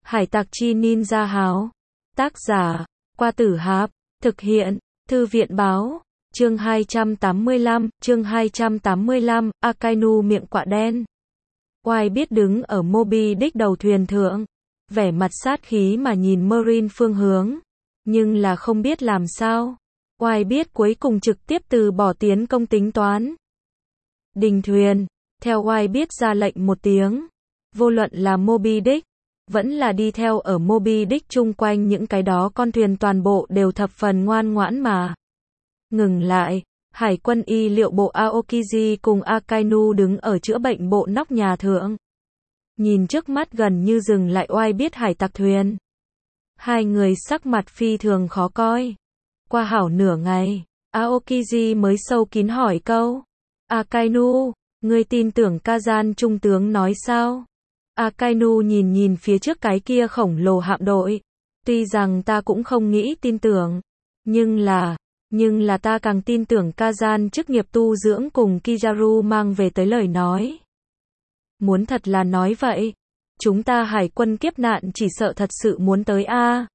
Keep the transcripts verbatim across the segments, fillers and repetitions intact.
Hải tặc chi ninja háo. Tác giả, Qua Tử Hạp. Thực hiện, Thư viện báo. Chương hai trăm tám mươi lăm, chương hai trăm tám mươi lăm, Akainu miệng quạ đen. Oai biết đứng ở Moby Dick đầu thuyền thượng, vẻ mặt sát khí mà nhìn Marine phương hướng, nhưng là không biết làm sao. Oai biết cuối cùng trực tiếp từ bỏ tiến công tính toán. Đình thuyền, theo Oai biết ra lệnh một tiếng, vô luận là Moby Dick, vẫn là đi theo ở Moby Dick chung quanh những cái đó con thuyền toàn bộ đều thập phần ngoan ngoãn mà ngừng lại. Hải quân y liệu bộ Aokiji cùng Akainu đứng ở chữa bệnh bộ nóc nhà thượng, nhìn trước mắt gần như dừng lại Oai biết hải tặc thuyền. Hai người sắc mặt phi thường khó coi. Qua hảo nửa ngày, Aokiji mới sâu kín hỏi câu: Akainu, ngươi tin tưởng Kazan trung tướng nói sao? Akainu nhìn nhìn phía trước cái kia khổng lồ hạm đội. Tuy rằng ta cũng không nghĩ tin tưởng, nhưng là, nhưng là ta càng tin tưởng Kazan chức nghiệp tu dưỡng cùng Kizaru mang về tới lời nói. Muốn thật là nói vậy, chúng ta hải quân kiếp nạn chỉ sợ thật sự muốn tới a.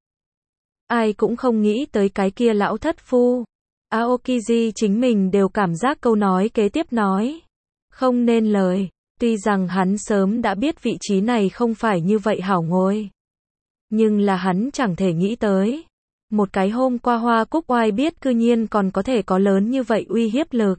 Ai cũng không nghĩ tới cái kia lão thất phu. Aokiji chính mình đều cảm giác câu nói kế tiếp nói không nên lời. Tuy rằng hắn sớm đã biết vị trí này không phải như vậy hảo ngồi, nhưng là hắn chẳng thể nghĩ tới, một cái hôm qua Hoa Cúc Oai biết cư nhiên còn có thể có lớn như vậy uy hiếp lực.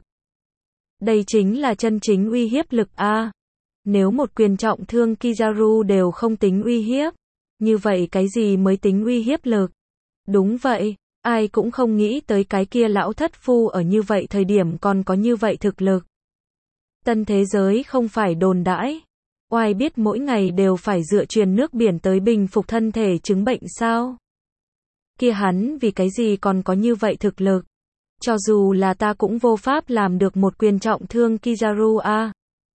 Đây chính là chân chính uy hiếp lực a. Nếu một quyền trọng thương Kizaru đều không tính uy hiếp, như vậy cái gì mới tính uy hiếp lực? Đúng vậy, ai cũng không nghĩ tới cái kia lão thất phu ở như vậy thời điểm còn có như vậy thực lực. Tân thế giới không phải đồn đãi, Oai biết mỗi ngày đều phải dựa truyền nước biển tới bình phục thân thể chứng bệnh sao? Kia hắn vì cái gì còn có như vậy thực lực? Cho dù là ta cũng vô pháp làm được một quyền trọng thương Kizaru a.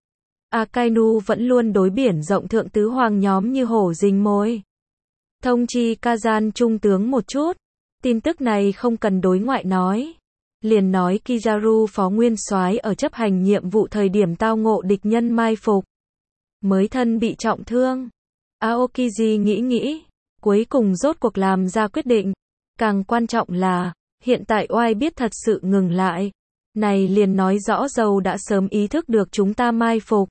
Akainu vẫn luôn đối biển rộng thượng tứ hoàng nhóm như hổ rình mồi. Thông chi Kazan trung tướng một chút, tin tức này không cần đối ngoại nói. Liền nói Kizaru phó nguyên soái ở chấp hành nhiệm vụ thời điểm tao ngộ địch nhân mai phục, mới thân bị trọng thương. Aokiji nghĩ nghĩ, cuối cùng rốt cuộc làm ra quyết định. Càng quan trọng là, hiện tại Oai biết thật sự ngừng lại. Này liền nói rõ dầu đã sớm ý thức được chúng ta mai phục.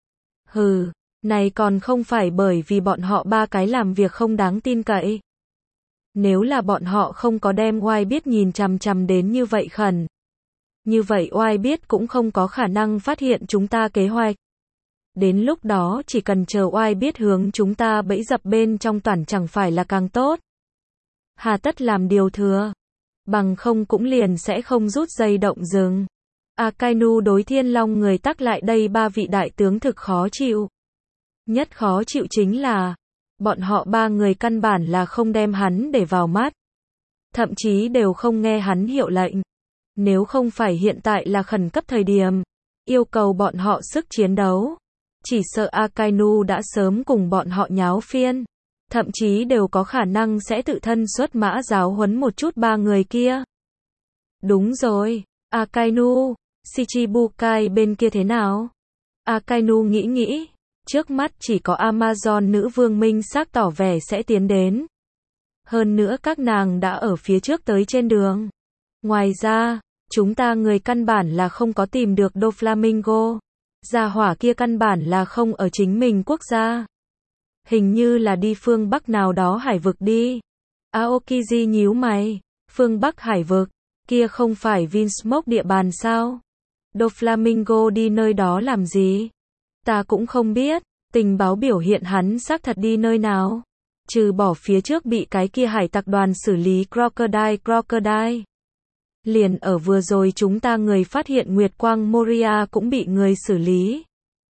Hừ, này còn không phải bởi vì bọn họ ba cái làm việc không đáng tin cậy. Nếu là bọn họ không có đem Oai biết nhìn chằm chằm đến như vậy khẩn, như vậy Oai biết cũng không có khả năng phát hiện chúng ta kế hoạch. Đến lúc đó chỉ cần chờ Oai biết hướng chúng ta bẫy dập bên trong toàn chẳng phải là càng tốt. Hà tất làm điều thừa, bằng không cũng liền sẽ không rút dây động rừng. Akainu đối Thiên Long người tắc lại đây ba vị đại tướng thực khó chịu. Nhất khó chịu chính là, bọn họ ba người căn bản là không đem hắn để vào mắt. Thậm chí đều không nghe hắn hiệu lệnh. Nếu không phải hiện tại là khẩn cấp thời điểm, yêu cầu bọn họ sức chiến đấu, chỉ sợ Akainu đã sớm cùng bọn họ nháo phiên. Thậm chí đều có khả năng sẽ tự thân xuất mã giáo huấn một chút ba người kia. Đúng rồi, Akainu, Shichibukai bên kia thế nào? Akainu nghĩ nghĩ, trước mắt chỉ có Amazon nữ vương minh xác tỏ vẻ sẽ tiến đến. Hơn nữa các nàng đã ở phía trước tới trên đường. Ngoài ra, chúng ta người căn bản là không có tìm được Doflamingo. Gia hỏa kia căn bản là không ở chính mình quốc gia. Hình như là đi phương Bắc nào đó hải vực đi. Aokiji nhíu mày, phương Bắc hải vực, kia không phải Vinsmoke địa bàn sao? Doflamingo đi nơi đó làm gì? Ta cũng không biết, tình báo biểu hiện hắn xác thật đi nơi nào. Trừ bỏ phía trước bị cái kia hải tặc đoàn xử lý Crocodile Crocodile. Liền ở vừa rồi chúng ta người phát hiện Nguyệt Quang Moria cũng bị người xử lý.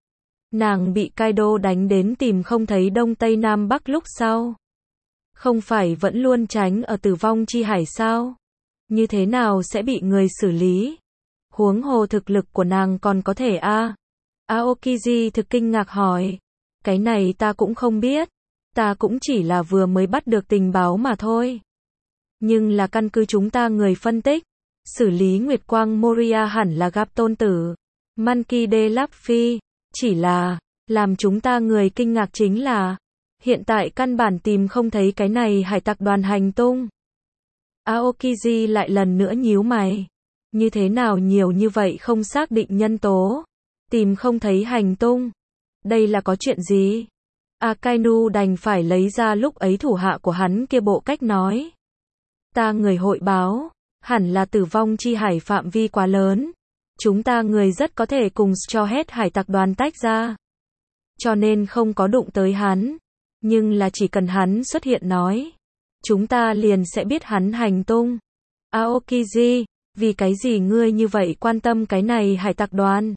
Nàng bị Kaido đánh đến tìm không thấy Đông Tây Nam Bắc lúc sau. Không phải vẫn luôn tránh ở tử vong chi hải sao? Như thế nào sẽ bị người xử lý? Huống hồ thực lực của nàng còn có thể a? À? Aokiji thực kinh ngạc hỏi. Cái này ta cũng không biết. Ta cũng chỉ là vừa mới bắt được tình báo mà thôi. Nhưng là căn cứ chúng ta người phân tích, xử lý Nguyệt Quang Moria hẳn là gặp tôn tử Monkey D. Luffy. Chỉ là, làm chúng ta người kinh ngạc chính là, Hiện tại căn bản tìm không thấy cái này hải tặc đoàn hành tung. Aokiji lại lần nữa nhíu mày. Như thế nào nhiều như vậy không xác định nhân tố? Tìm không thấy hành tung. Đây là có chuyện gì? Akainu đành phải lấy ra lúc ấy thủ hạ của hắn kia bộ cách nói. Ta người hội báo, hẳn là tử vong chi hải phạm vi quá lớn. Chúng ta người rất có thể cùng cho hết hải tặc đoàn tách ra. Cho nên không có đụng tới hắn. Nhưng là chỉ cần hắn xuất hiện nói. Chúng ta liền sẽ biết hắn hành tung. Aokiji, vì cái gì ngươi như vậy quan tâm cái này hải tặc đoàn?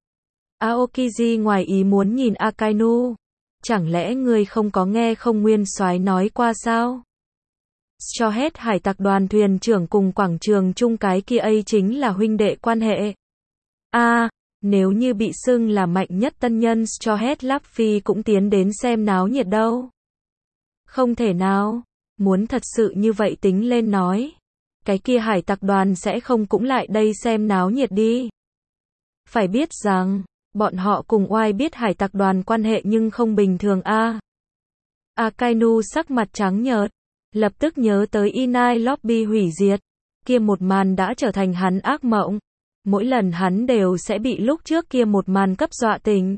Aokiji ngoài ý muốn nhìn Akainu. Chẳng lẽ ngươi không có nghe không nguyên soái nói qua sao? Cho hết hải tặc đoàn thuyền trưởng cùng quảng trường chung cái kia ấy chính là huynh đệ quan hệ. A, à, nếu như bị xưng là mạnh nhất tân nhân cho hết Luffy cũng tiến đến xem náo nhiệt đâu. Không thể nào, muốn thật sự như vậy tính lên nói. Cái kia hải tặc đoàn sẽ không cũng lại đây xem náo nhiệt đi. Phải biết rằng, bọn họ cùng oai biết hải tặc đoàn quan hệ nhưng không bình thường a. À. Akainu sắc mặt trắng nhợt, lập tức nhớ tới Inai Lobby hủy diệt, kia một màn đã trở thành hắn ác mộng. Mỗi lần hắn đều sẽ bị lúc trước kia một màn cấp dọa tỉnh.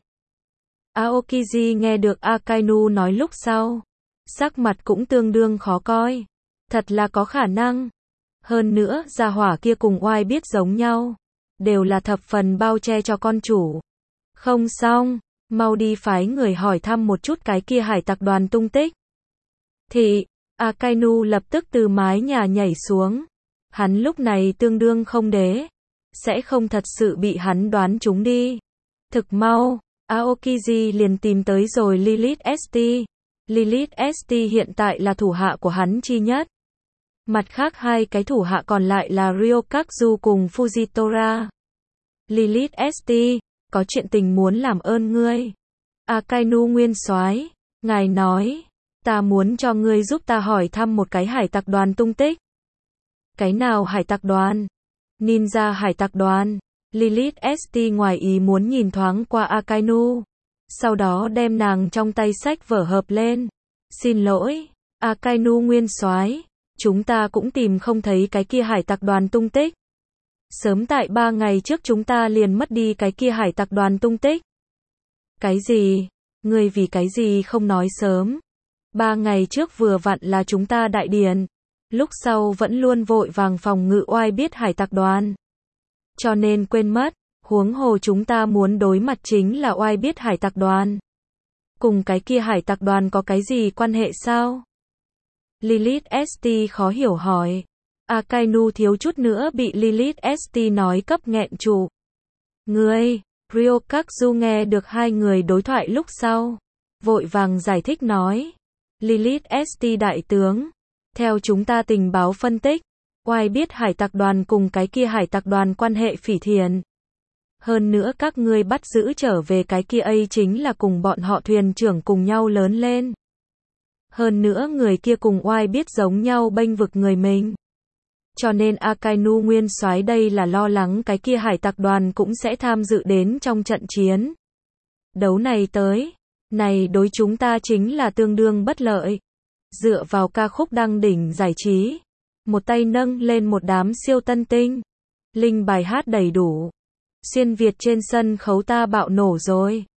Aokiji nghe được Akainu nói lúc sau, sắc mặt cũng tương đương khó coi. Thật là có khả năng. Hơn nữa, gia hỏa kia cùng oai biết giống nhau, đều là thập phần bao che cho con chủ. Không xong, mau đi phái người hỏi thăm một chút cái kia hải tặc đoàn tung tích. Thì, Akainu lập tức từ mái nhà nhảy xuống. Hắn lúc này tương đương không đế. Sẽ không thật sự bị hắn đoán trúng đi. Thực mau, Aokiji liền tìm tới rồi Lilith ét tê. Lilith ét tê hiện tại là thủ hạ của hắn chi nhất. Mặt khác hai cái thủ hạ còn lại là Ryokazu cùng Fujitora. Lilith ét tê, có chuyện tình muốn làm ơn ngươi. Akainu nguyên soái, ngài nói, ta muốn cho ngươi giúp ta hỏi thăm một cái hải tặc đoàn tung tích. Cái nào hải tặc đoàn? Ninja hải tặc đoàn. Lilith ét tê ngoài ý muốn nhìn thoáng qua Akainu. Sau đó đem nàng trong tay sách vở hợp lên. Xin lỗi, Akainu nguyên soái, chúng ta cũng tìm không thấy cái kia hải tặc đoàn tung tích. Sớm tại ba ngày trước chúng ta liền mất đi cái kia hải tặc đoàn tung tích. Cái gì? Ngươi vì cái gì không nói sớm? Ba ngày trước vừa vặn là chúng ta đại điển. Lúc sau vẫn luôn vội vàng phòng ngự oai biết hải tặc đoàn. Cho nên quên mất, huống hồ chúng ta muốn đối mặt chính là oai biết hải tặc đoàn. Cùng cái kia hải tặc đoàn có cái gì quan hệ sao? Lilith ét tê khó hiểu hỏi. Akainu thiếu chút nữa bị Lilith ét tê nói cấp nghẹn trụ. Ngươi, Ryokazu nghe được hai người đối thoại lúc sau. Vội vàng giải thích nói. Lilith ét tê đại tướng. Theo chúng ta tình báo phân tích, oai biết hải tặc đoàn cùng cái kia hải tặc đoàn quan hệ phỉ thiện. Hơn nữa các ngươi bắt giữ trở về cái kia ấy chính là cùng bọn họ thuyền trưởng cùng nhau lớn lên. Hơn nữa người kia cùng oai biết giống nhau bênh vực người mình. Cho nên Akainu nguyên soái đây là lo lắng cái kia hải tặc đoàn cũng sẽ tham dự đến trong trận chiến. Đấu này tới, này đối chúng ta chính là tương đương bất lợi. Dựa vào ca khúc đăng đỉnh giải trí, một tay nâng lên một đám siêu tân tinh. Linh bài hát đầy đủ. Xuyên Việt trên sân khấu ta bạo nổ rồi.